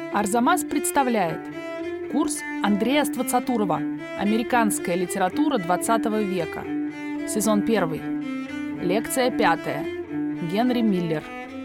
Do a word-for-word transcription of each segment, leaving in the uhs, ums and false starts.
Арзамас представляет курс Андрея Ствацатурова «Американская литература двадцатого века». Сезон первый. Лекция пятая. Генри Миллер.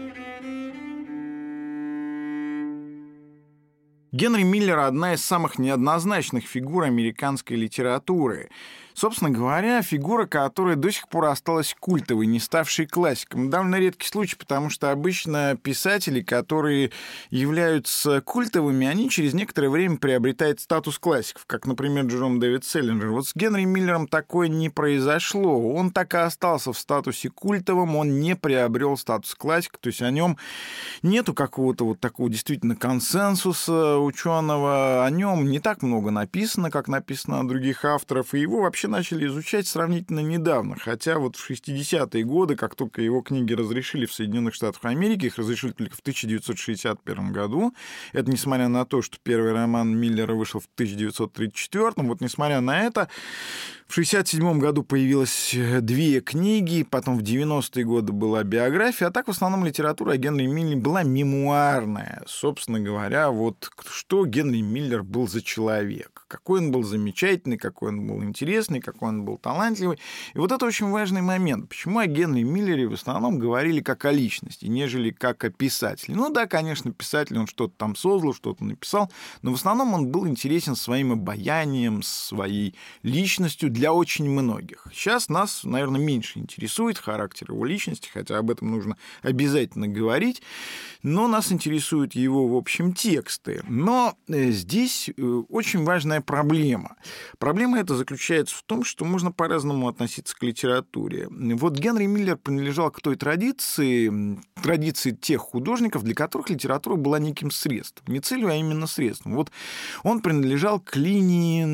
Генри Миллер – одна из самых неоднозначных фигур американской литературы. Собственно говоря, фигура, которая до сих пор осталась культовой, не ставшей классиком. Довольно редкий случай, потому что обычно писатели, которые являются культовыми, они через некоторое время приобретают статус классиков, как, например, Джером Дэвид Селлинджер. Вот с Генри Миллером такое не произошло. Он так и остался в статусе культовым, он не приобрел статус классика, то есть о нем нету какого-то вот такого действительно консенсуса ученого, о нем не так много написано, как написано о других авторов, и его вообще начали изучать сравнительно недавно, хотя вот в шестидесятые годы, как только его книги разрешили в Соединенных Штатах Америки, их разрешили только в тысяча девятьсот шестьдесят первом году, это несмотря на то, что первый роман Миллера вышел в тысяча девятьсот тридцать четвёртом, вот несмотря на это, в шестьдесят седьмом году появилось две книги, потом в девяностые годы была биография, а так в основном литература о Генри Миллере была мемуарная. Собственно говоря, вот что Генри Миллер был за человек, какой он был замечательный, какой он был интересный, какой он был талантливый. И вот это очень важный момент. Почему о Генри Миллере в основном говорили как о личности, нежели как о писателе? Ну да, конечно, писатель, он что-то там создал, что-то написал, но в основном он был интересен своим обаянием, своей личностью для очень многих. Сейчас нас, наверное, меньше интересует характер его личности, хотя об этом нужно обязательно говорить, но нас интересуют его, в общем, тексты. Но здесь очень важная проблема. Проблема эта заключается в том, что можно по-разному относиться к литературе. Вот Генри Миллер принадлежал к той традиции, традиции тех художников, для которых литература была неким средством. Не целью, а именно средством. Вот он принадлежал к линии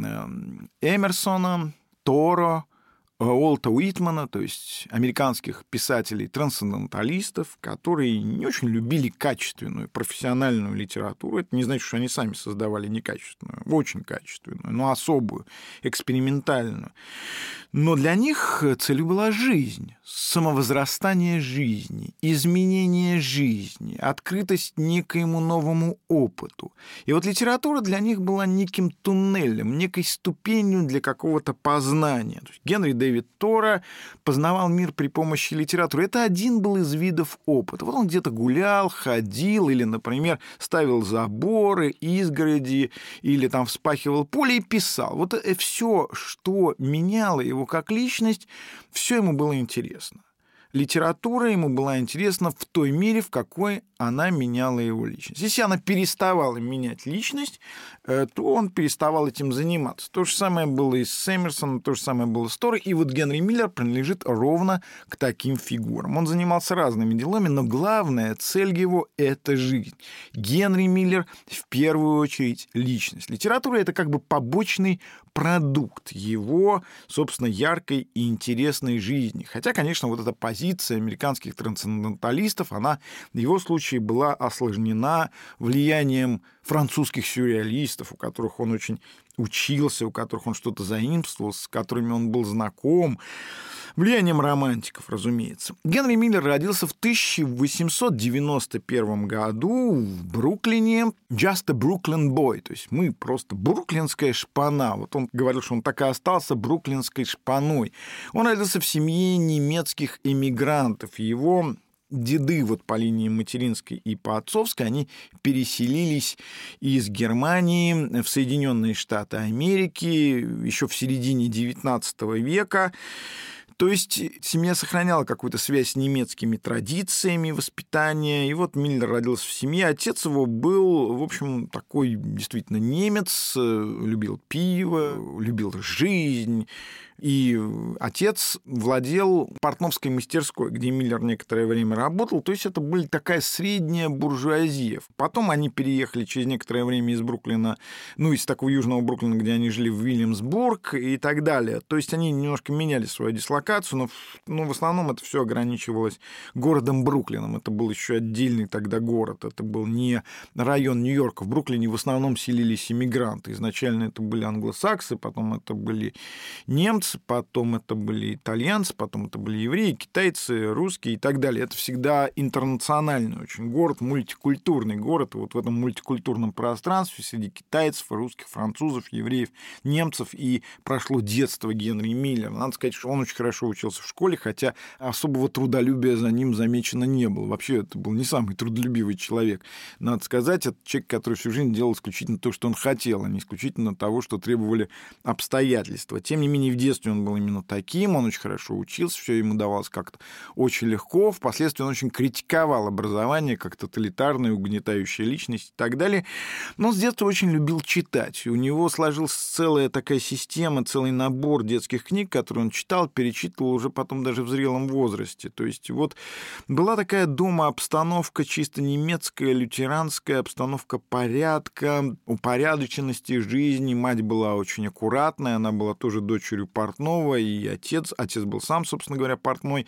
Эмерсона, Торо, Уолта Уитмана, то есть американских писателей-трансценденталистов, которые не очень любили качественную, профессиональную литературу. Это не значит, что они сами создавали некачественную, очень качественную, но особую, экспериментальную. Но для них целью была жизнь, самовозрастание жизни, изменение жизни, открытость некоему новому опыту. И вот литература для них была неким туннелем, некой ступенью для какого-то познания. То есть Генри Дэвид Торо познавал мир при помощи литературы. Это один был из видов опыта. Вот он где-то гулял, ходил, или, например, ставил заборы, изгороди, или там вспахивал поле и писал. Вот все, что меняло его как личность, все ему было интересно. Литература ему была интересна в той мере, в какой она меняла его личность. Если она переставала менять личность, то он переставал этим заниматься. То же самое было и с Эмерсоном, то же самое было с Торо. И вот Генри Миллер принадлежит ровно к таким фигурам. Он занимался разными делами, но главная цель его — это жизнь. Генри Миллер в первую очередь личность. Литература — это как бы побочный продукт его, собственно, яркой и интересной жизни. Хотя, конечно, вот эта позиция американских трансценденталистов, она в его случае была осложнена влиянием французских сюрреалистов, у которых он очень учился, у которых он что-то заимствовал, с которыми он был знаком, влиянием романтиков, разумеется. Генри Миллер родился в тысяча восемьсот девяносто первом году в Бруклине, just a Brooklyn boy, то есть мы просто бруклинская шпана. Вот он говорил, что он так и остался бруклинской шпаной. Он родился в семье немецких эмигрантов. Его деды вот по линии материнской и по отцовской, они переселились из Германии в Соединенные Штаты Америки еще в середине девятнадцатого века. То есть семья сохраняла какую-то связь с немецкими традициями воспитания. И вот Миллер родился в семье. Отец его был, в общем, такой действительно немец, любил пиво, любил жизнь. И отец владел портновской мастерской, где Миллер некоторое время работал. То есть это была такая средняя буржуазия. Потом они переехали через некоторое время из Бруклина, ну, из такого южного Бруклина, где они жили, в Уильямсбург и так далее. То есть они немножко меняли свою дислокацию, но, но в основном это все ограничивалось городом Бруклином. Это был еще отдельный тогда город. Это был не район Нью-Йорка. В Бруклине в основном селились иммигранты. Изначально это были англосаксы, потом это были немцы. немцы, потом это были итальянцы, потом это были евреи, китайцы, русские и так далее. Это всегда интернациональный очень город, мультикультурный город. И вот в этом мультикультурном пространстве среди китайцев, русских, французов, евреев, немцев и прошло детство Генри Миллера. Надо сказать, что он очень хорошо учился в школе, хотя особого трудолюбия за ним замечено не было. Вообще, это был не самый трудолюбивый человек. Надо сказать, это человек, который всю жизнь делал исключительно то, что он хотел, а не исключительно того, что требовали обстоятельства. Тем не менее, в детстве он был именно таким, он очень хорошо учился, все ему давалось как-то очень легко. Впоследствии он очень критиковал образование как тоталитарная, угнетающая личность и так далее. Но с детства очень любил читать. И у него сложилась целая такая система, целый набор детских книг, которые он читал, перечитывал уже потом даже в зрелом возрасте. То есть вот была такая дома обстановка чисто немецкая, лютеранская, обстановка порядка, упорядоченности жизни. Мать была очень аккуратная, она была тоже дочерью портного, и отец, отец был сам, собственно говоря, портной.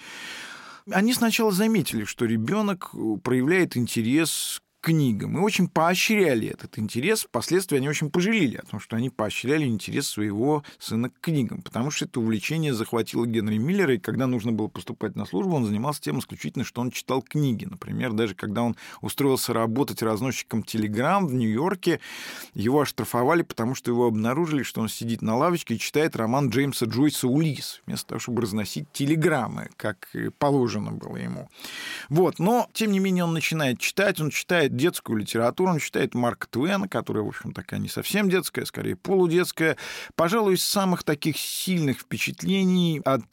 Они сначала заметили, что ребенок проявляет интерес к книгам, и очень поощряли этот интерес. Впоследствии они очень пожалели о том, что они поощряли интерес своего сына к книгам, потому что это увлечение захватило Генри Миллера, и когда нужно было поступать на службу, он занимался тем исключительно, что он читал книги. Например, даже когда он устроился работать разносчиком телеграмм в Нью-Йорке, его оштрафовали, потому что его обнаружили, что он сидит на лавочке и читает роман Джеймса Джойса «Улисс», вместо того, чтобы разносить телеграммы, как положено было ему. Вот. Но, тем не менее, он начинает читать, он читает детскую литературу, он читает Марка Твена, которая, в общем, такая не совсем детская, скорее полудетская. Пожалуй, из самых таких сильных впечатлений от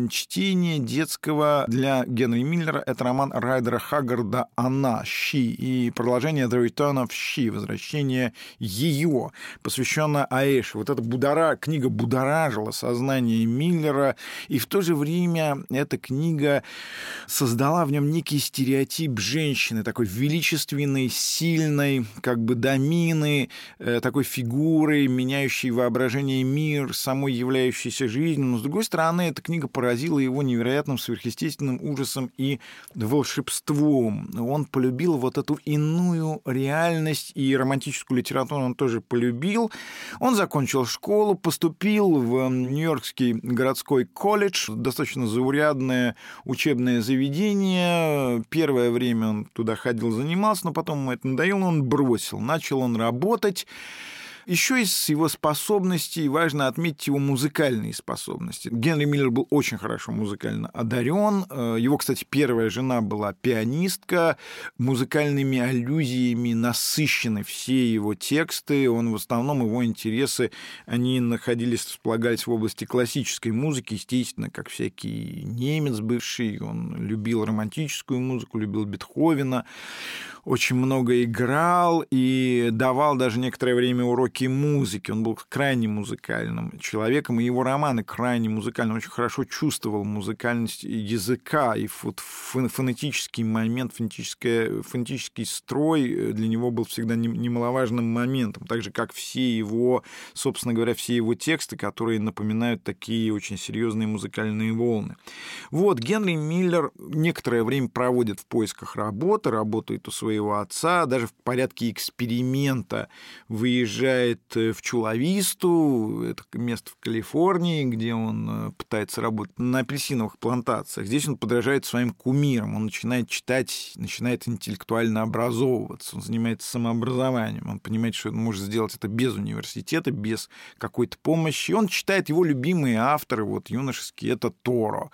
чтения детского для Генри Миллера это роман Райдера Хаггарда «Она», «She», и продолжение «The Return of She», «Возвращение ее», посвященное Аэше. Вот эта будора... книга будоражила сознание Миллера, и в то же время эта книга создала в нем некий стереотип женщины, такой величественной, сильной, как бы домины, такой фигурой, меняющей воображение мир, самой являющейся жизнью. Но, с другой стороны, эта книга поразила его невероятным сверхъестественным ужасом и волшебством. Он полюбил вот эту иную реальность, и романтическую литературу он тоже полюбил. Он закончил школу, поступил в Нью-Йоркский городской колледж, достаточно заурядное учебное заведение. Первое время он туда ходил, занимался, но потом ему это надоело, он бросил. Начал он работать. Еще из его способностей важно отметить его музыкальные способности. Генри Миллер был очень хорошо музыкально одарен. Его, кстати, первая жена была пианистка. Музыкальными аллюзиями насыщены все его тексты. Он в основном, его интересы, они находились, располагались в области классической музыки, естественно, как всякий немец бывший. Он любил романтическую музыку, любил Бетховена. Очень много играл и давал даже некоторое время уроки музыки. Он был крайне музыкальным человеком, и его романы крайне музыкальны. Он очень хорошо чувствовал музыкальность языка, и вот фонетический момент, фонетический строй для него был всегда немаловажным моментом, так же, как все его, собственно говоря, все его тексты, которые напоминают такие очень серьезные музыкальные волны. Вот, Генри Миллер некоторое время проводит в поисках работы, работает у своего его отца, даже в порядке эксперимента выезжает в Чула-Висту, это место в Калифорнии, где он пытается работать на апельсиновых плантациях. Здесь он подражает своим кумирам, он начинает читать, начинает интеллектуально образовываться, он занимается самообразованием, он понимает, что он может сделать это без университета, без какой-то помощи. И он читает его любимые авторы, вот юношеские, это Торо,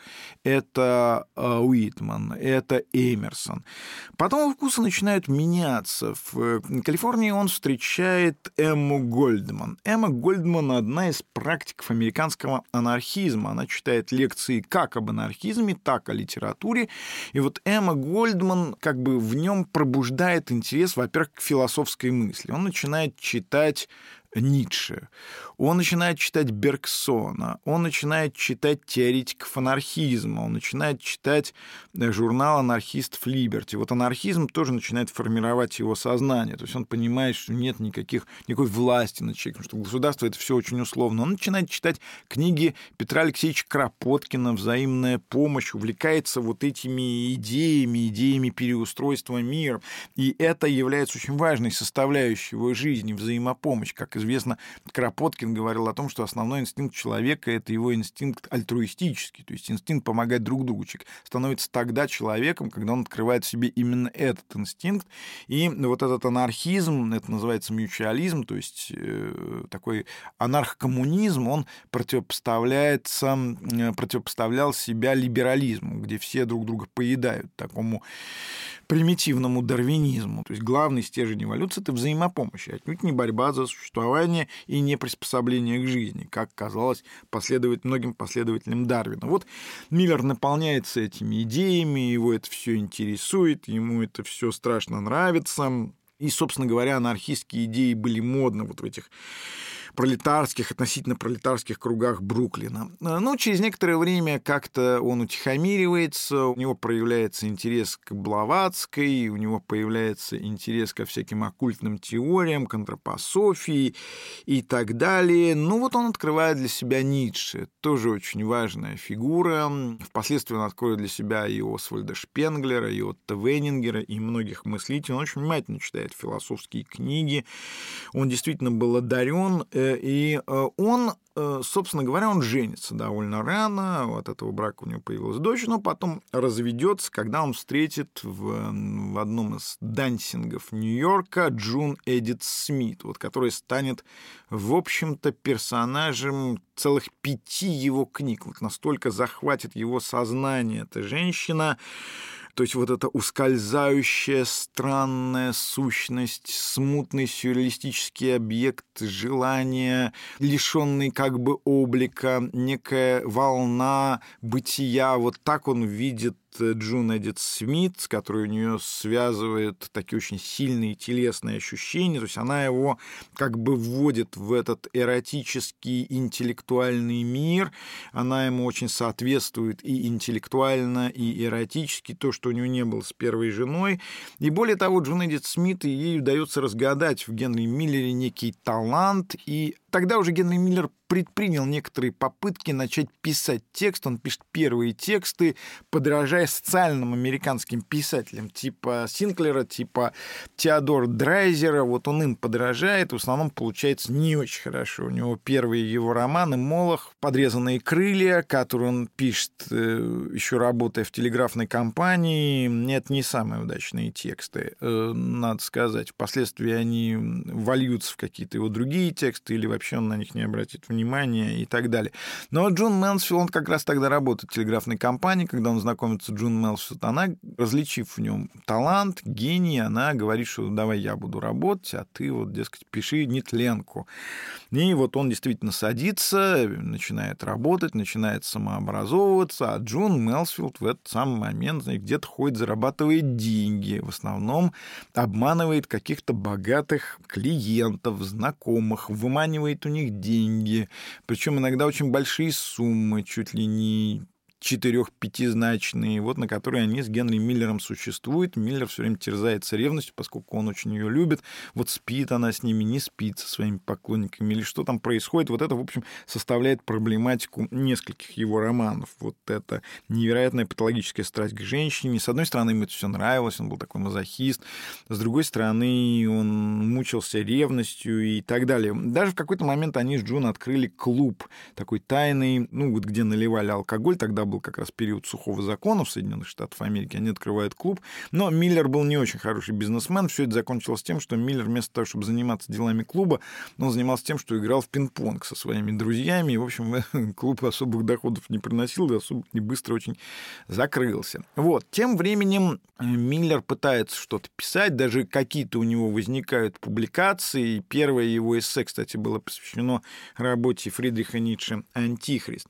это Уитман, это Эмерсон. Потом вкусы начинают меняться. В Калифорнии он встречает Эмму Гольдман. Эмма Гольдман – одна из практиков американского анархизма. Она читает лекции как об анархизме, так о литературе. И вот Эмма Гольдман как бы в нем пробуждает интерес, во-первых, к философской мысли. Он начинает читать Ницше, он начинает читать Бергсона, он начинает читать теоретиков анархизма, он начинает читать журнал анархистов «Либерти». Вот анархизм тоже начинает формировать его сознание, то есть он понимает, что нет никаких, никакой власти над человеком, что государство — это все очень условно. Он начинает читать книги Петра Алексеевича Кропоткина «Взаимная помощь», увлекается вот этими идеями, идеями переустройства мира, и это является очень важной составляющей его жизни, взаимопомощь, как известно, Кропоткин говорил о том, что основной инстинкт человека — это его инстинкт альтруистический, то есть инстинкт помогать друг другу. Человек становится тогда человеком, когда он открывает в себе именно этот инстинкт. И вот этот анархизм, это называется мьючуализм, то есть э, такой анархокоммунизм, он противопоставляется, противопоставлял себя либерализму, где все друг друга поедают, такому примитивному дарвинизму. То есть главный стержень эволюции — это взаимопомощь, отнюдь не борьба за существование и не приспособление к жизни, как казалось последовать многим последователям Дарвина. Вот Миллер наполняется этими идеями, его это все интересует, ему это все страшно нравится. И, собственно говоря, анархистские идеи были модны вот в этих пролетарских, относительно пролетарских кругах Бруклина. Но через некоторое время как-то он утихомиривается, у него проявляется интерес к Блаватской, у него появляется интерес ко всяким оккультным теориям, к антропософии и так далее. Ну вот он открывает для себя Ницше, тоже очень важная фигура. Впоследствии он откроет для себя и Освальда Шпенглера, и Отто Венингера, и многих мыслителей. Он очень внимательно читает философские книги. Он действительно был одарен. И он, собственно говоря, он женится довольно рано, от этого брака у него появилась дочь, но потом разведется, когда он встретит в, в одном из дансингов Нью-Йорка Джун Эдит Смит, вот, которая станет, в общем-то, персонажем целых пяти его книг. Вот настолько захватит его сознание эта женщина. То есть вот эта ускользающая, странная сущность, смутный сюрреалистический объект желания, лишенный как бы облика, некая волна бытия. Вот так он видит Джун Эдит Смит, с которой у нее связывают такие очень сильные телесные ощущения. То есть она его как бы вводит в этот эротический интеллектуальный мир. Она ему очень соответствует и интеллектуально, и эротически, то, что у него не было с первой женой. И более того, Джун Эдит Смит, ей удается разгадать в Генри Миллере некий талант, и тогда уже Генри Миллер предпринял некоторые попытки начать писать текст. Он пишет первые тексты, подражая социальным американским писателям типа Синклера, типа Теодора Драйзера. Вот он им подражает. В основном получается не очень хорошо. У него первые его романы «Молох», «Подрезанные крылья», которые он пишет, еще работая в телеграфной компании. Нет, не самые удачные тексты, надо сказать. Впоследствии они вольются в какие-то его другие тексты, или вообще он на них не обратит внимания и так далее. Но Джун Мэнсфилд, он как раз тогда работает в телеграфной компании, когда он знакомится с Джун Мэнсфилд, она, различив в нем талант, гений, она говорит, что давай я буду работать, а ты вот, дескать, пиши нетленку. И вот он действительно садится, начинает работать, начинает самообразовываться, а Джун Мэнсфилд в этот самый момент, знаете, где-то ходит, зарабатывает деньги, в основном обманывает каких-то богатых клиентов, знакомых, выманивает у них деньги, причем иногда очень большие суммы, чуть ли не четырех-пятизначные, вот на которые они с Генри Миллером существуют. Миллер все время терзается ревностью, поскольку он очень ее любит. Вот спит она с ними, не спит со своими поклонниками, или что там происходит. Вот это, в общем, составляет проблематику нескольких его романов. Вот это невероятная патологическая страсть к женщине. С одной стороны, ему это все нравилось, он был такой мазохист. С другой стороны, он мучился ревностью и так далее. Даже в какой-то момент они с Джун открыли клуб такой тайный, ну вот где наливали алкоголь, тогда был как раз период сухого закона в Соединенных Штатах Америки, они открывают клуб. Но Миллер был не очень хороший бизнесмен. Все это закончилось тем, что Миллер вместо того, чтобы заниматься делами клуба, он занимался тем, что играл в пинг-понг со своими друзьями. И, в общем, клуб особых доходов не приносил, и особо не быстро очень закрылся. Вот. Тем временем Миллер пытается что-то писать, даже какие-то у него возникают публикации. Первое его эссе, кстати, было посвящено работе Фридриха Ницше «Антихрист».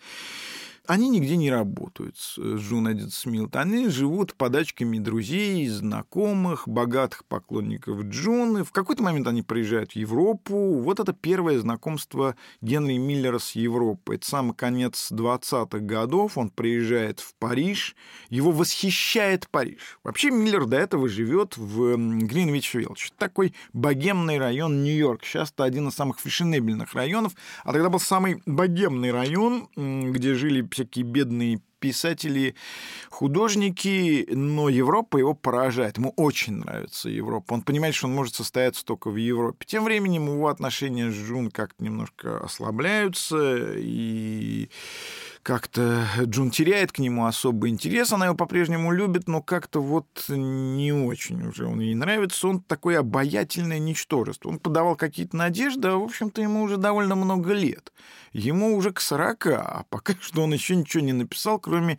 Они нигде не работают с Джун Эдит Смит. Они живут подачками друзей, знакомых, богатых поклонников Джун. И в какой-то момент они приезжают в Европу. Вот это первое знакомство Генри Миллера с Европой. Это самый конец двадцатых годов. Он приезжает в Париж. Его восхищает Париж. Вообще Миллер до этого живет в Гринвич-Виллидж. Такой богемный район Нью-Йорк. Сейчас это один из самых фешенебельных районов. А тогда был самый богемный район, где жили всякие бедные писатели, художники, но Европа его поражает. Ему очень нравится Европа. Он понимает, что он может состояться только в Европе. Тем временем его отношения с Джун как-то немножко ослабляются, и как-то Джун теряет к нему особый интерес. Она его по-прежнему любит, но как-то вот не очень уже он ей нравится. Он такое обаятельное ничтожество. Он подавал какие-то надежды, а, в общем-то, ему уже довольно много лет. Ему уже к сорока, а пока что он еще ничего не написал, кроме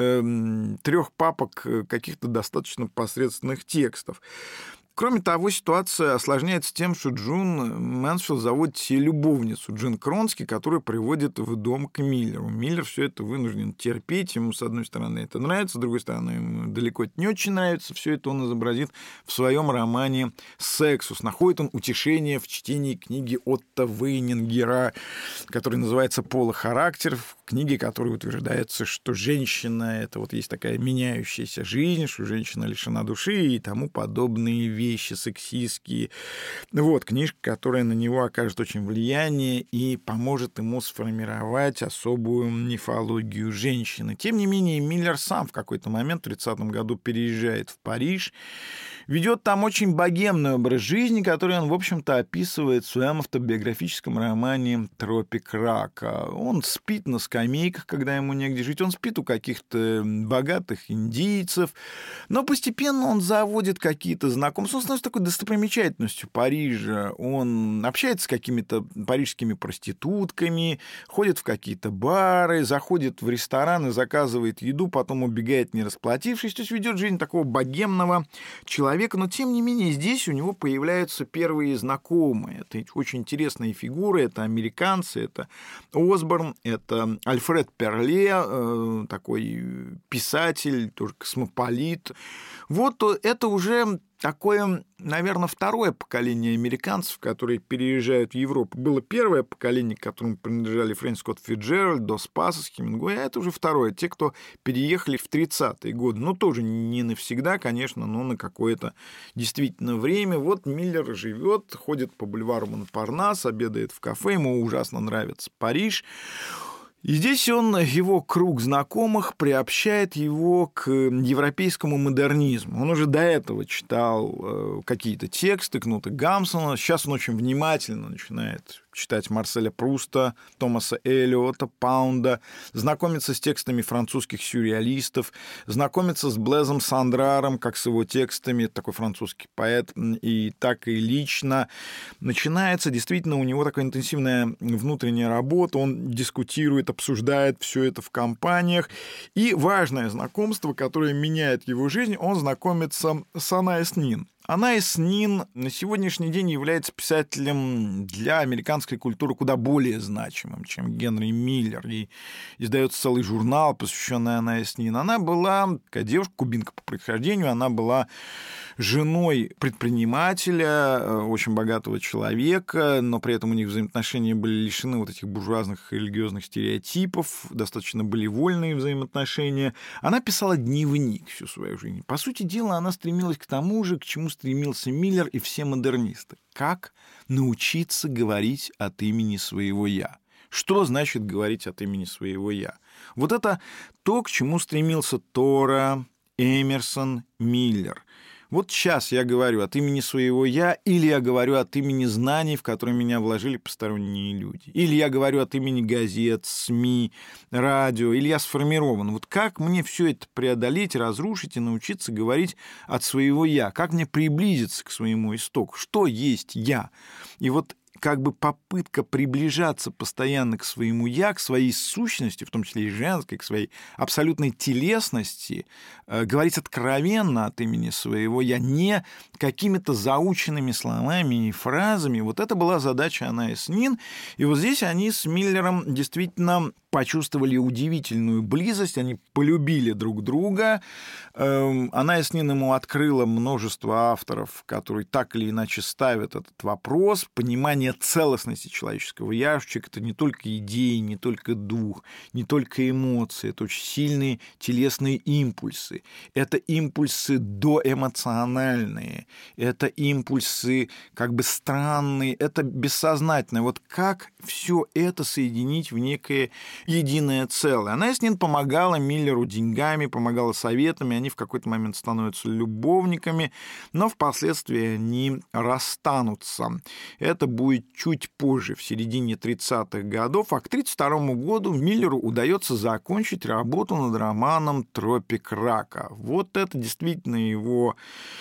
э, трех папок каких-то достаточно посредственных текстов. Кроме того, ситуация осложняется тем, что Джун Мэнсфилд заводит себе любовницу, Джин Кронски, которую приводит в дом к Миллеру. Миллер все это вынужден терпеть. Ему, с одной стороны, это нравится, с другой стороны, ему далеко это не очень нравится. Все это он изобразит в своем романе «Сексус». Находит он утешение в чтении книги Отто Вейнингера, которая называется «Полохарактер», в книге, которой утверждается, что женщина — это вот есть такая меняющаяся жизнь, что женщина лишена души и тому подобные вещи сексистские. Вот книжка, которая на него окажет очень влияние и поможет ему сформировать особую мифологию женщины. Тем не менее, Миллер сам в какой-то момент в тридцатом году переезжает в Париж, ведет там очень богемный образ жизни, который он, в общем-то, описывает в своем автобиографическом романе «Тропик рака». Он спит на скамейках, когда ему негде жить, он спит у каких-то богатых индийцев, но постепенно он заводит какие-то знакомства, он становится такой достопримечательностью Парижа, он общается с какими-то парижскими проститутками, ходит в какие-то бары, заходит в рестораны, заказывает еду, потом убегает, не расплатившись, то есть ведет жизнь такого богемного человека. Но, тем не менее, здесь у него появляются первые знакомые. Это очень интересные фигуры. Это американцы, это Осборн, это Альфред Перле, такой писатель, тоже космополит. Вот это уже такое, наверное, второе поколение американцев, которые переезжают в Европу. Было первое поколение, к которому принадлежали Фрэнсис Скотт Фитджеральд, Дос Пасос, Хемингуэй, а это уже второе. Те, кто переехали в тридцатые годы. Ну, тоже не навсегда, конечно, но на какое-то действительно время. Вот Миллер живет, ходит по бульвару Монпарнас, обедает в кафе, ему ужасно нравится Париж. И здесь он, его круг знакомых приобщает его к европейскому модернизму. Он уже до этого читал какие-то тексты Кнута Гамсуна. Сейчас он очень внимательно начинает читать Марселя Пруста, Томаса Эллиота, Паунда, знакомиться с текстами французских сюрреалистов, знакомиться с Блезом Сандраром, как с его текстами, такой французский поэт, и так и лично. Начинается действительно у него такая интенсивная внутренняя работа, он дискутирует, обсуждает все это в компаниях. И важное знакомство, которое меняет его жизнь, он знакомится с Анаис Нин. Анаис Нин на сегодняшний день является писателем для американской культуры куда более значимым, чем Генри Миллер. И издается целый журнал, посвященный Анаис Нин. Она была такая девушка, кубинка по происхождению, она была женой предпринимателя, очень богатого человека, но при этом у них взаимоотношения были лишены вот этих буржуазных религиозных стереотипов, достаточно были вольные взаимоотношения. Она писала дневник всю свою жизнь. По сути дела, она стремилась к тому же, к чему стремился Миллер и все модернисты. Как научиться говорить от имени своего «я». Что значит говорить от имени своего «я»? Вот это то, к чему стремился Тора, Эмерсон, Миллер. Вот сейчас я говорю от имени своего «я», или я говорю от имени знаний, в которые меня вложили посторонние люди, или я говорю от имени газет, СМИ, радио, или я сформирован. Вот как мне все это преодолеть, разрушить и научиться говорить от своего «я», как мне приблизиться к своему истоку, что есть «я». И вот как бы попытка приближаться постоянно к своему «я», к своей сущности, в том числе и женской, к своей абсолютной телесности, э, говорить откровенно от имени своего «я», не какими-то заученными словами и фразами. Вот это была задача Анаис Нин. И вот здесь они с Миллером действительно почувствовали удивительную близость, они полюбили друг друга. Анаис Нин ему открыла множество авторов, которые так или иначе ставят этот вопрос. Понимание целостности человеческого «я», что человек — это не только идеи, не только дух, не только эмоции, это очень сильные телесные импульсы. Это импульсы доэмоциональные, это импульсы как бы странные, это бессознательное. Вот как все это соединить в некое единое целое. Анais Nin помогала Миллеру деньгами, помогала советами, они в какой-то момент становятся любовниками, но впоследствии они расстанутся. Это будет чуть позже, в середине тридцатых годов, а к тридцать второму году Миллеру удается закончить работу над романом «Тропик рака». Вот это действительно его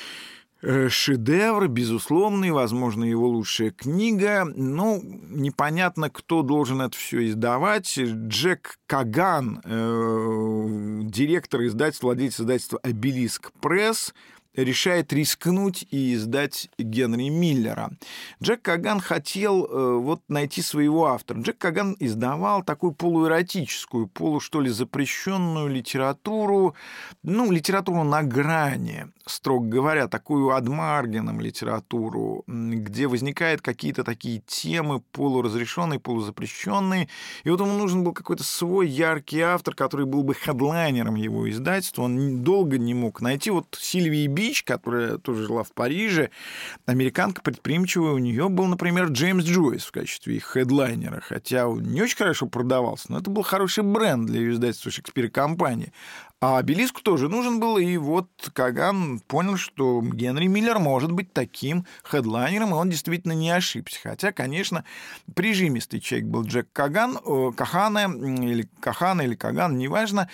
шедевр, безусловный, возможно, его лучшая книга. Ну, непонятно, кто должен это все издавать. Джек Каган, э, директор издательства, владелец издательства «Обелиск Пресс», решает рискнуть и издать Генри Миллера. Джек Каган хотел э, вот найти своего автора. Джек Каган издавал такую полуэротическую, полу, что ли, запрещенную литературу, ну, литературу на грани, строго говоря, такую ad marginem литературу, где возникают какие-то такие темы полуразрешенные, полузапрещенные, и вот ему нужен был какой-то свой яркий автор, который был бы хедлайнером его издательства. Он долго не мог найти. Вот Сильвии Бич, которая тоже жила в Париже, американка предприимчивая, у нее был, например, Джеймс Джойс в качестве их хедлайнера, хотя он не очень хорошо продавался, но это был хороший бренд для ее издательства «Шекспир и компания». А «Обелиску» тоже нужен был, и вот Каган понял, что Генри Миллер может быть таким хедлайнером, и он действительно не ошибся. Хотя, конечно, прижимистый человек был Джек Каган, Кахана, или Кахана, или Каган, неважно.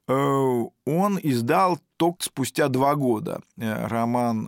Он издал только спустя два года роман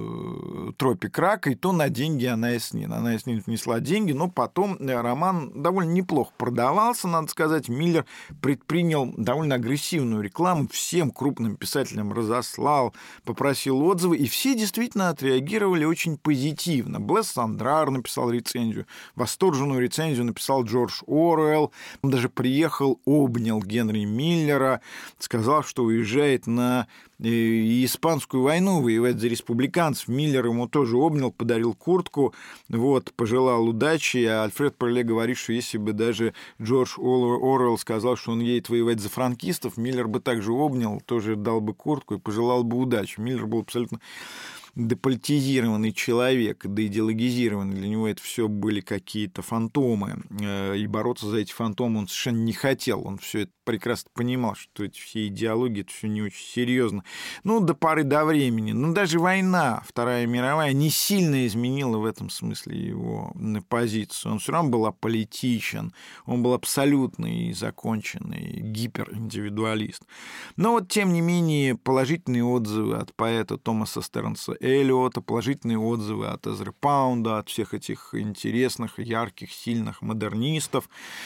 «Тропик рака», и то на деньги Анais Nin. Анais Nin внесла деньги, но потом роман довольно неплохо продавался, надо сказать. Миллер предпринял довольно агрессивную рекламу, всем крупным писателям разослал, попросил отзывы, и все действительно отреагировали очень позитивно. Блэс Сандрар написал рецензию, восторженную рецензию написал Джордж Оруэлл, он даже приехал, обнял Генри Миллера, сказал, что уезжает на и испанскую войну воевать за республиканцев. Миллер ему тоже обнял, подарил куртку, вот, пожелал удачи, а Альфред Перле говорит, что если бы даже Джордж Оруэлл сказал, что он едет воевать за франкистов, Миллер бы также обнял, тоже дал бы куртку и пожелал бы удачи. Миллер был абсолютно деполитизированный человек, деидеологизированный. Для него это все были какие-то фантомы, и бороться за эти фантомы он совершенно не хотел. Он все это прекрасно понимал, что эти все идеологии, это все не очень серьезно. Ну, до поры до времени. Но даже война, Вторая мировая, не сильно изменила в этом смысле его позицию. Он все равно был аполитичен, он был абсолютный, законченный гипериндивидуалист. Но вот, тем не менее, положительные отзывы от поэта Томаса Стернса Эллиота, положительные отзывы от Эзры Паунда, от всех этих интересных, ярких, сильных модернистов.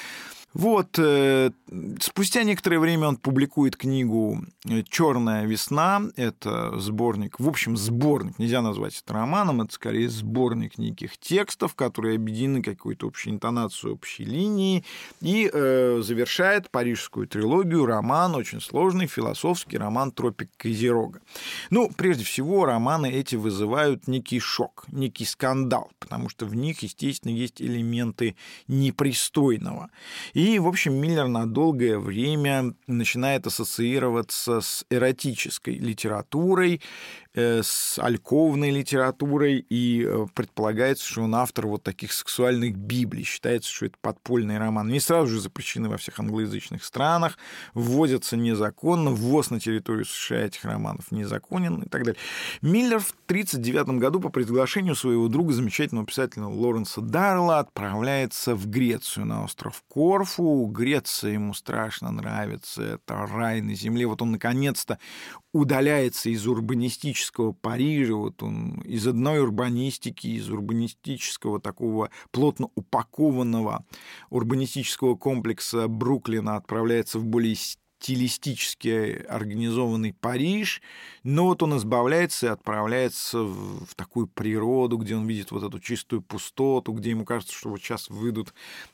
Вот, э, спустя некоторое время он публикует книгу «Черная весна». Это сборник, в общем, сборник, нельзя назвать это романом, это скорее сборник неких текстов, которые объединены какой-то общей интонацией, общей линией, и э, завершает парижскую трилогию роман, очень сложный философский роман «Тропик Козерога». Ну, прежде всего, романы эти вызывают некий шок, некий скандал, потому что в них, естественно, есть элементы непристойного. И И, в общем, Миллер на долгое время начинает ассоциироваться с эротической литературой, с альковной литературой, и предполагается, что он автор вот таких сексуальных библий. Считается, что это подпольный роман. Они сразу же запрещены во всех англоязычных странах, ввозятся незаконно, ввоз на территорию США этих романов незаконен и так далее. Миллер в тридцать девятом году по приглашению своего друга, замечательного писателя Лоренса Даррелла, отправляется в Грецию, на остров Корфу. Греция ему страшно нравится, это рай на земле. Вот он наконец-то удаляется из урбанистического Парижа, вот он из одной урбанистики, из урбанистического такого плотно упакованного урбанистического комплекса Бруклина отправляется в более стилистически организованный Париж, но вот он избавляется и отправляется в, в такую природу, где он видит вот эту чистую пустоту, где ему кажется, что вот сейчас выйдут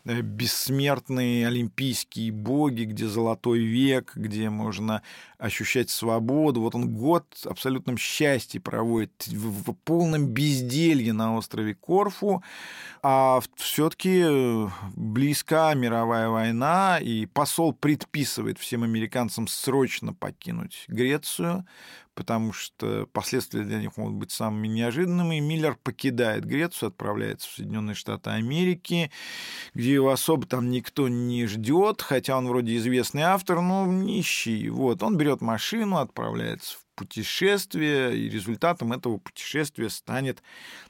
бессмертные олимпийские боги, где золотой век, где можно ощущать свободу. Вот он год в абсолютном счастье проводит, в, в полном безделье на острове Корфу, а все-таки близка мировая война, и посол предписывает всем американцам срочно покинуть Грецию, потому что последствия для них могут быть самыми неожиданными. Миллер покидает Грецию, отправляется в Соединенные Штаты Америки, где его особо там никто не ждет, хотя он вроде известный автор, но нищий. Вот. Он берет машину, отправляется в путешествие, и результатом этого путешествия станет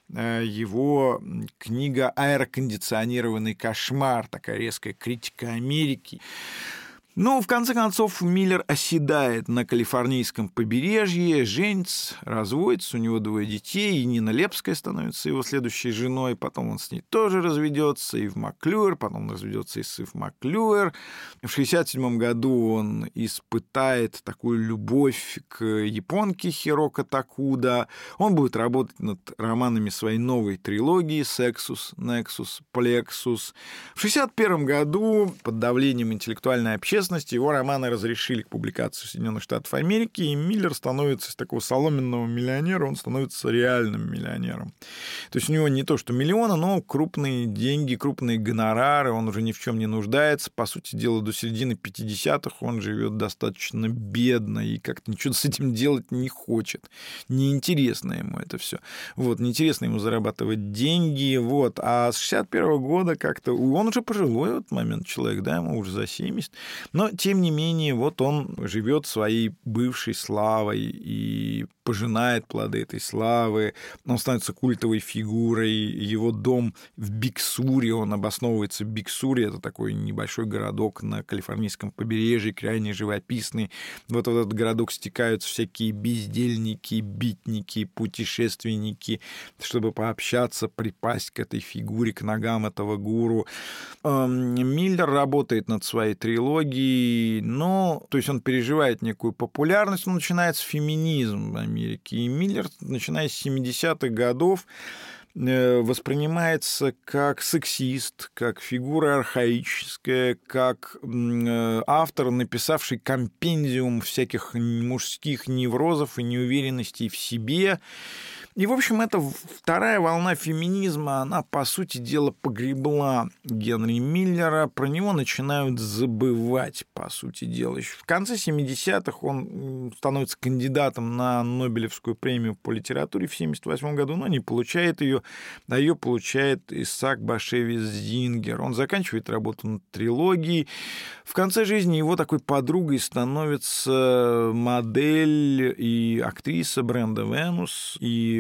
его книга «Аэрокондиционированный кошмар», такая резкая критика Америки. Но, в конце концов, Миллер оседает на калифорнийском побережье, женится, разводится, у него двое детей, и Нина Лепская становится его следующей женой, потом он с ней тоже разведется, и в Маклюэр, потом он разведется и с Ив Маклюэр. В шестьдесят седьмом году он испытает такую любовь к японке Хироко Такуда. Он будет работать над романами своей новой трилогии «Сексус», «Нексус», «Плексус». В шестьдесят первом году под давлением интеллектуальной общественности его романы разрешили к публикации в Соединенных Штатах Америки, и Миллер становится из такого соломенного миллионера, он становится реальным миллионером. То есть у него не то что миллионы, но крупные деньги, крупные гонорары, он уже ни в чем не нуждается. По сути дела, до середины пятидесятых он живет достаточно бедно и как-то ничего с этим делать не хочет. Неинтересно ему это все. Вот, неинтересно ему зарабатывать деньги. Вот. А с шестьдесят первого года как-то... Он уже пожилой в этот момент человек, да, ему уже за семьдесят. Но, тем не менее, вот он живет своей бывшей славой и пожинает плоды этой славы. Он становится культовой фигурой. Его дом в Биксуре, он обосновывается в Биксуре. Это такой небольшой городок на калифорнийском побережье, крайне живописный. Вот в этот городок стекаются всякие бездельники, битники, путешественники, чтобы пообщаться, припасть к этой фигуре, к ногам этого гуру. Миллер работает над своей трилогией, но, то есть он переживает некую популярность, но начинается феминизм в Америке. И Миллер, начиная с семидесятых годов, воспринимается как сексист, как фигура архаическая, как автор, написавший компендиум всяких мужских неврозов и неуверенностей в себе. И, в общем, эта вторая волна феминизма, она, по сути дела, погребла Генри Миллера, про него начинают забывать, по сути дела. Еще в конце семидесятых он становится кандидатом на Нобелевскую премию по литературе в семьдесят восьмом году, но не получает ее, а ее получает Исаак Башевис Зингер. Он заканчивает работу над трилогией. В конце жизни его такой подругой становится модель и актриса Бренда Венус, и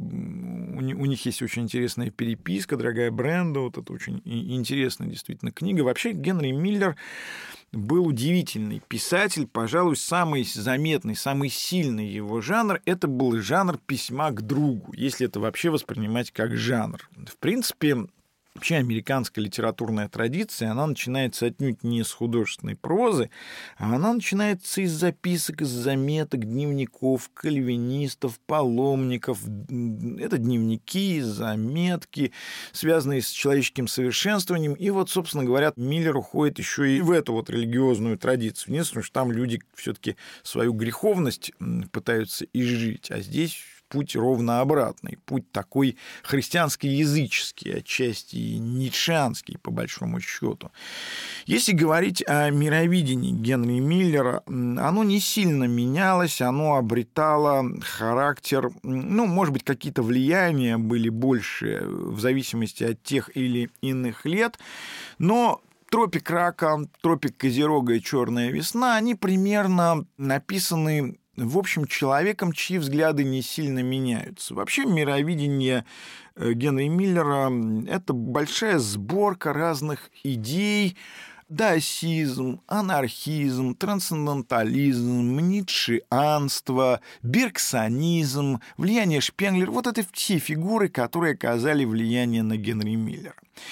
у них есть очень интересная переписка, дорогая Бренда, вот это очень интересная действительно книга. Вообще Генри Миллер был удивительный писатель, пожалуй, самый заметный, самый сильный его жанр – это был жанр письма к другу, если это вообще воспринимать как жанр. В принципе, вообще американская литературная традиция, она начинается отнюдь не с художественной прозы, а она начинается из записок, из заметок, дневников кальвинистов, паломников. Это дневники, заметки, связанные с человеческим совершенствованием. И вот, собственно говоря, Миллер уходит еще и в эту вот религиозную традицию. Единственное, что там люди все-таки свою греховность пытаются изжить, а здесь путь ровно обратный, путь такой христианско-языческий, отчасти ницшеанский, по большому счету. Если говорить о мировидении Генри Миллера, оно не сильно менялось, оно обретало характер, ну, может быть, какие-то влияния были больше в зависимости от тех или иных лет, но «Тропик рака», «Тропик Козерога» и «Черная весна», они примерно написаны, в общем, человеком, чьи взгляды не сильно меняются. Вообще, мировидение Генри Миллера – это большая сборка разных идей, даосизм, анархизм, трансцендентализм, ницшеанство, бергсонизм, влияние Шпенглера – вот это все фигуры, которые оказали влияние на Генри Миллера.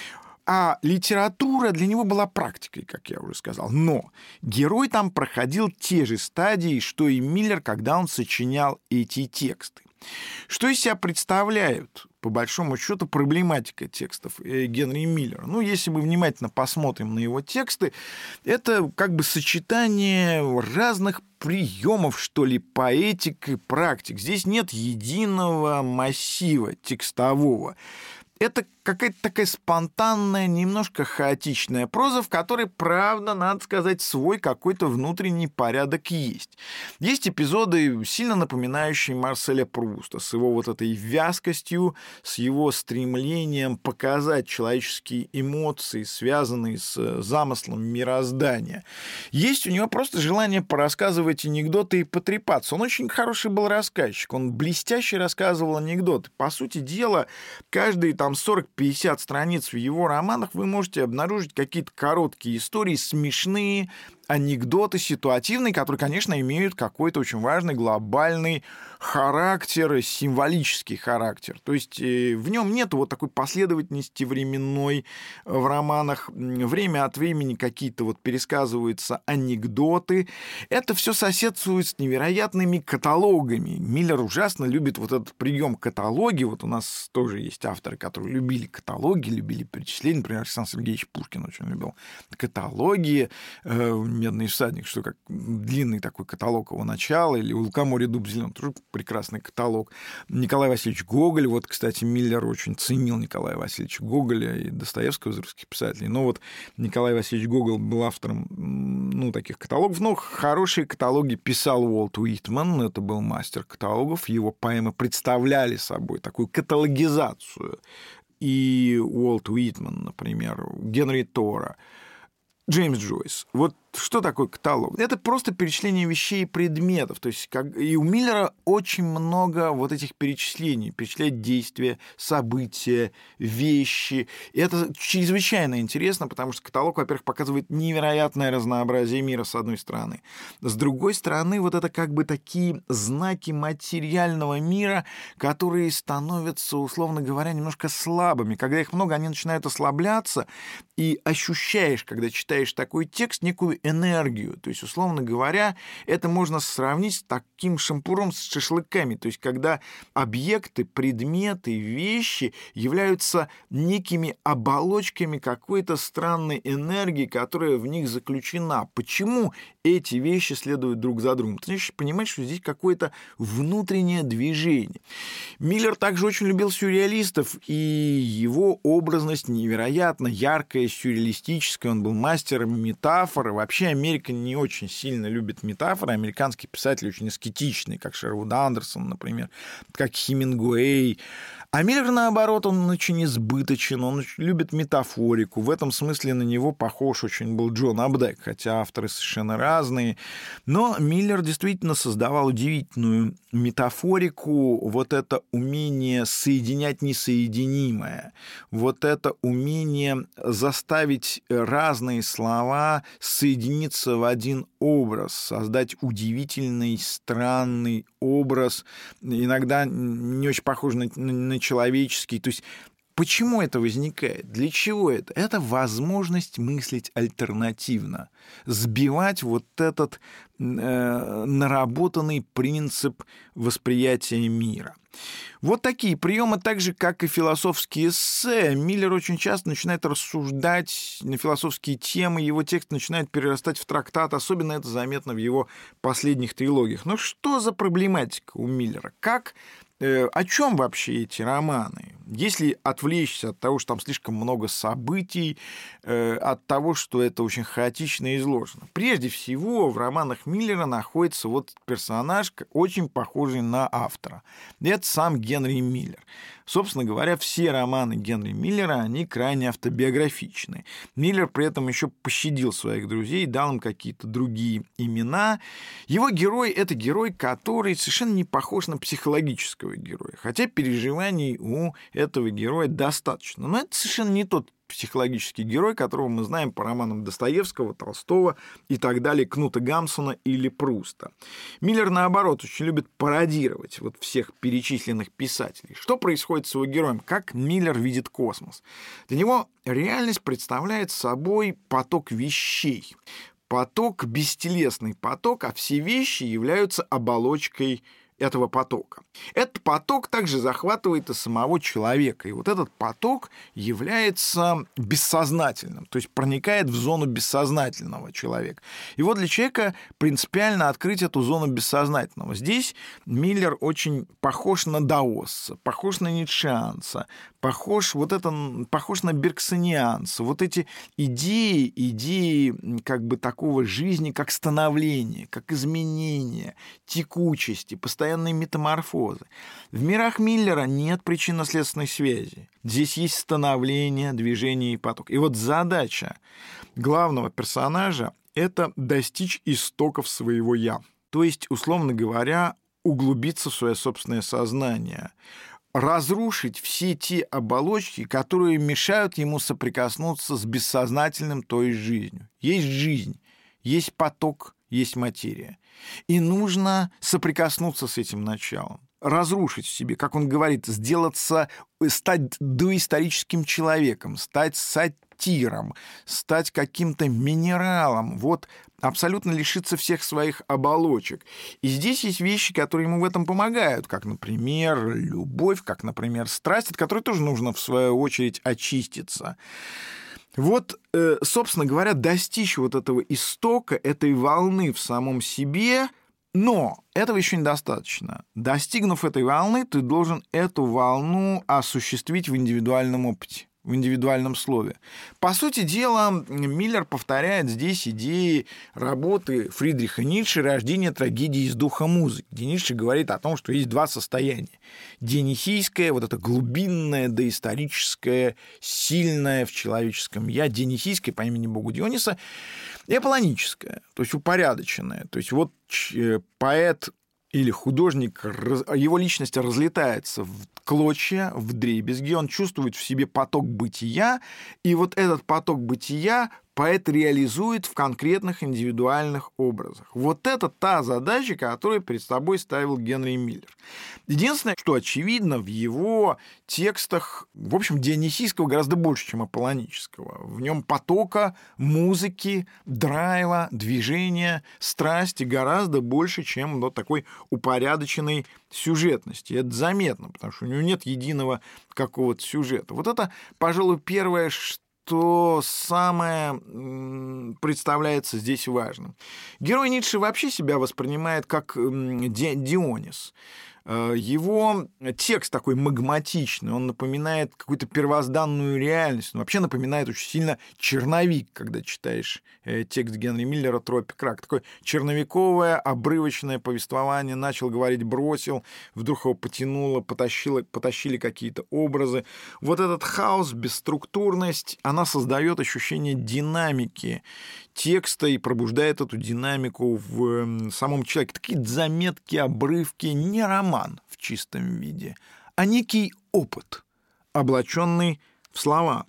А литература для него была практикой, как я уже сказал. Но герой там проходил те же стадии, что и Миллер, когда он сочинял эти тексты. Что из себя представляют, по большому счету, проблематика текстов Генри Миллера? Ну, если мы внимательно посмотрим на его тексты, это как бы сочетание разных приемов, что ли, поэтик и практик. Здесь нет единого массива текстового. Это какая-то такая спонтанная, немножко хаотичная проза, в которой, правда, надо сказать, свой какой-то внутренний порядок есть. Есть эпизоды, сильно напоминающие Марселя Пруста, с его вот этой вязкостью, с его стремлением показать человеческие эмоции, связанные с замыслом мироздания. Есть у него просто желание порассказывать анекдоты и потрепаться. Он очень хороший был рассказчик, он блестяще рассказывал анекдоты. По сути дела, каждый там сорок-пятьдесят страниц в его романах вы можете обнаружить какие-то короткие истории, смешные, анекдоты ситуативные, которые, конечно, имеют какой-то очень важный глобальный характер, символический характер. То есть в нем нет вот такой последовательности временной в романах. Время от времени какие-то вот пересказываются анекдоты. Это все соседствует с невероятными каталогами. Миллер ужасно любит вот этот прием каталоги. Вот у нас тоже есть авторы, которые любили каталоги, любили перечисления. Например, Александр Сергеевич Пушкин очень любил каталоги. «Медный всадник», что как длинный такой каталог его начала, или «У лукоморья дуб зеленый», тоже прекрасный каталог. Николай Васильевич Гоголь, вот, кстати, Миллер очень ценил Николая Васильевича Гоголя и Достоевского из русских писателей, но вот Николай Васильевич Гоголь был автором, ну, таких каталогов, но хорошие каталоги писал Уолт Уитман, это был мастер каталогов, его поэмы представляли собой такую каталогизацию. И Уолт Уитман, например, Генри Тора, Джеймс Джойс. Вот что такое каталог? Это просто перечисление вещей и предметов. То есть как... И у Миллера очень много вот этих перечислений. Перечислять действия, события, вещи. И это чрезвычайно интересно, потому что каталог, во-первых, показывает невероятное разнообразие мира, с одной стороны. С другой стороны, вот это как бы такие знаки материального мира, которые становятся, условно говоря, немножко слабыми. Когда их много, они начинают ослабляться, и ощущаешь, когда читаешь такой текст, некую энергию. То есть, условно говоря, это можно сравнить с таким шампуром с шашлыками. То есть, когда объекты, предметы, вещи являются некими оболочками какой-то странной энергии, которая в них заключена. Почему эти вещи следуют друг за другом? Ты начинаешь понимать, что здесь какое-то внутреннее движение. Миллер также очень любил сюрреалистов, и его образность невероятно яркая, сюрреалистическая. Он был мастером метафоры. Вообще Америка не очень сильно любит метафоры. Американские писатели очень аскетичные, как Шервуд Андерсон, например, как Хемингуэй. А Миллер, наоборот, он очень избыточен, он очень любит метафорику. В этом смысле на него похож очень был Джон Апдек, хотя авторы совершенно разные. Но Миллер действительно создавал удивительную метафорику, вот это умение соединять несоединимое, вот это умение заставить разные слова соединиться в один образ, создать удивительный, странный образ, иногда не очень похож на, на человеческий. То есть почему это возникает? Для чего это? Это возможность мыслить альтернативно, сбивать вот этот э, наработанный принцип восприятия мира. Вот такие приемы, так же, как и философские эссе. Миллер очень часто начинает рассуждать на философские темы, его текст начинает перерастать в трактат, особенно это заметно в его последних трилогиях. Но что за проблематика у Миллера? Как, э, о чем вообще эти романы? Если отвлечься от того, что там слишком много событий, э, от того, что это очень хаотично изложено. Прежде всего, в романах Миллера находится вот персонаж, очень похожий на автора. Это сам Генри Миллер. Собственно говоря, все романы Генри Миллера, они крайне автобиографичны. Миллер при этом еще пощадил своих друзей, дал им какие-то другие имена. Его герой — это герой, который совершенно не похож на психологического героя, хотя переживаний у этого героя достаточно. Но это совершенно не тот психологический герой, которого мы знаем по романам Достоевского, Толстого и так далее, Кнута Гамсуна или Пруста. Миллер, наоборот, очень любит пародировать вот всех перечисленных писателей. Что происходит с его героем? Как Миллер видит космос? Для него реальность представляет собой поток вещей. Поток, бестелесный поток, а все вещи являются оболочкой этого потока. Этот поток также захватывает и самого человека. И вот этот поток является бессознательным, то есть проникает в зону бессознательного человека. И вот для человека принципиально открыть эту зону бессознательного. Здесь Миллер очень похож на даосца, похож на ницшеанца, похож, вот это, похож на бергсонианца. Вот эти идеи, идеи как бы такого жизни, как становление, как изменение, текучести, постоянной метаморфозы. В мирах Миллера нет причинно-следственной связи. Здесь есть становление, движение и поток. И вот задача главного персонажа — это достичь истоков своего «я». То есть, условно говоря, углубиться в свое собственное сознание, разрушить все те оболочки, которые мешают ему соприкоснуться с бессознательным, то есть жизнью. Есть жизнь, есть поток, есть материя. И нужно соприкоснуться с этим началом, разрушить в себе, как он говорит, сделаться, стать доисторическим человеком, стать сатиром, стать каким-то минералом, вот абсолютно лишиться всех своих оболочек. И здесь есть вещи, которые ему в этом помогают, как, например, любовь, как, например, страсть, от которой тоже нужно, в свою очередь, очиститься. Вот, собственно говоря, достичь вот этого истока, этой волны в самом себе, но этого еще недостаточно. Достигнув этой волны, ты должен эту волну осуществить в индивидуальном опыте, в индивидуальном слове. По сути дела, Миллер повторяет здесь идеи работы Фридриха Ницше «Рождение трагедии из духа музыки», где Ницше говорит о том, что есть два состояния. Дионисийское, вот это глубинное, доисторическое, сильное в человеческом «я», дионисийское по имени Богу Диониса, и аполлоническое, то есть упорядоченное. То есть вот поэт или художник, его личность разлетается в клочья, в дребезги, он чувствует в себе поток бытия, и вот этот поток бытия поэт реализует в конкретных индивидуальных образах. Вот это та задача, которую перед собой ставил Генри Миллер. Единственное, что очевидно, в его текстах, в общем, дионисийского гораздо больше, чем аполлонического. В нем потока, музыки, драйва, движения, страсти гораздо больше, чем вот такой упорядоченной сюжетности. Это заметно, потому что у него нет единого какого-то сюжета. Вот это, пожалуй, первое, что то самое представляется здесь важным. Герой Ницше вообще себя воспринимает как Дионис. Его текст такой магматичный, он напоминает какую-то первозданную реальность, он вообще напоминает очень сильно черновик, когда читаешь текст Генри Миллера «Тропик Рак». Такое черновиковое, обрывочное повествование, начал говорить, бросил, вдруг его потянуло, потащило, потащили какие-то образы. Вот этот хаос, бесструктурность, она создает ощущение динамики текста и пробуждает эту динамику в самом человеке. Такие заметки, обрывки, не роман в чистом виде, а некий опыт, облаченный в слова.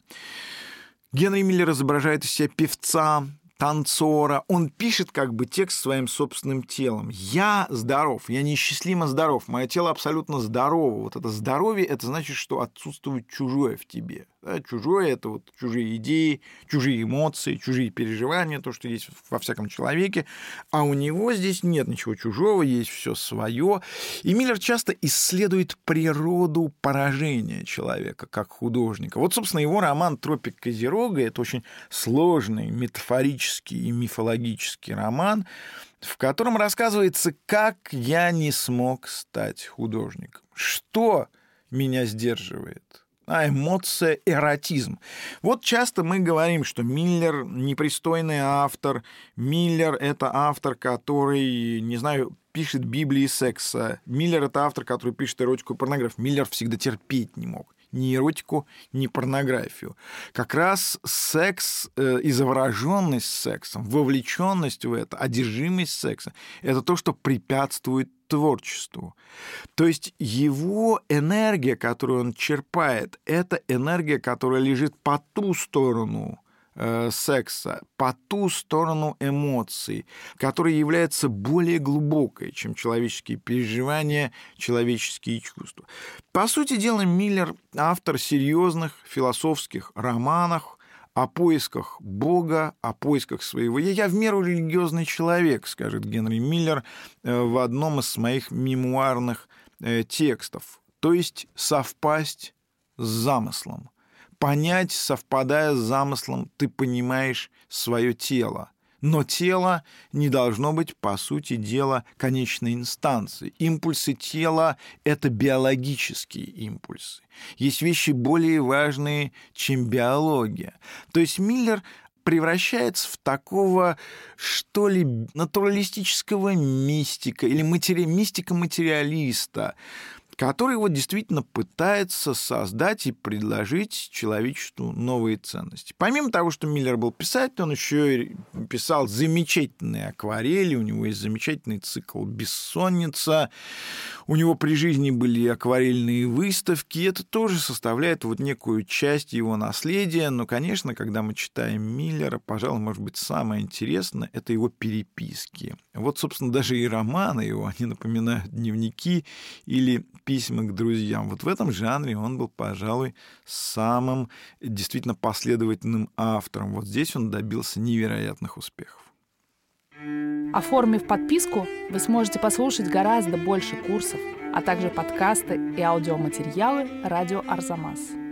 Генри Миллер изображает из себя певца, танцора. Он пишет как бы текст своим собственным телом. «Я здоров, я неисчислимо здоров, мое тело абсолютно здорово». Вот это здоровье, это значит, что отсутствует чужое в тебе. Да, чужое — это вот чужие идеи, чужие эмоции, чужие переживания, то, что есть во всяком человеке. А у него здесь нет ничего чужого, есть все свое. И Миллер часто исследует природу поражения человека как художника. Вот, собственно, его роман «Тропик Козерога» — это очень сложный метафорический и мифологический роман, в котором рассказывается, как я не смог стать художником, что меня сдерживает. А эмоция — эротизм. Вот часто мы говорим, что Миллер непристойный автор, Миллер — это автор, который, не знаю, пишет Библии секса, Миллер — это автор, который пишет эротику и порнографию. Миллер всегда терпеть не мог ни эротику, ни порнографию. Как раз секс э, и завороженность сексом, вовлеченность в это, одержимость сексом — это то, что препятствует творчеству. То есть его энергия, которую он черпает, это энергия, которая лежит по ту сторону э, секса, по ту сторону эмоций, которая является более глубокой, чем человеческие переживания, человеческие чувства. По сути дела, Миллер — автор серьезных философских романов, о поисках Бога, о поисках своего «я». Я в меру религиозный человек, скажет Генри Миллер в одном из моих мемуарных текстов. То есть совпасть с замыслом. Понять, совпадая с замыслом, ты понимаешь свое тело. Но тело не должно быть, по сути дела, конечной инстанцией. Импульсы тела — это биологические импульсы. Есть вещи более важные, чем биология. То есть Миллер превращается в такого, что ли, натуралистического мистика или матери... мистика-материалиста, который вот действительно пытается создать и предложить человечеству новые ценности. Помимо того, что Миллер был писатель, он еще и писал замечательные акварели, у него есть замечательный цикл «Бессонница», у него при жизни были акварельные выставки, и это тоже составляет вот некую часть его наследия, но, конечно, когда мы читаем Миллера, пожалуй, может быть, самое интересное — это его переписки. Вот, собственно, даже и романы его, они напоминают дневники или письма к друзьям. Вот в этом жанре он был, пожалуй, самым действительно последовательным автором. Вот здесь он добился невероятных успехов. Оформив подписку, вы сможете послушать гораздо больше курсов, а также подкасты и аудиоматериалы «Радио Арзамас».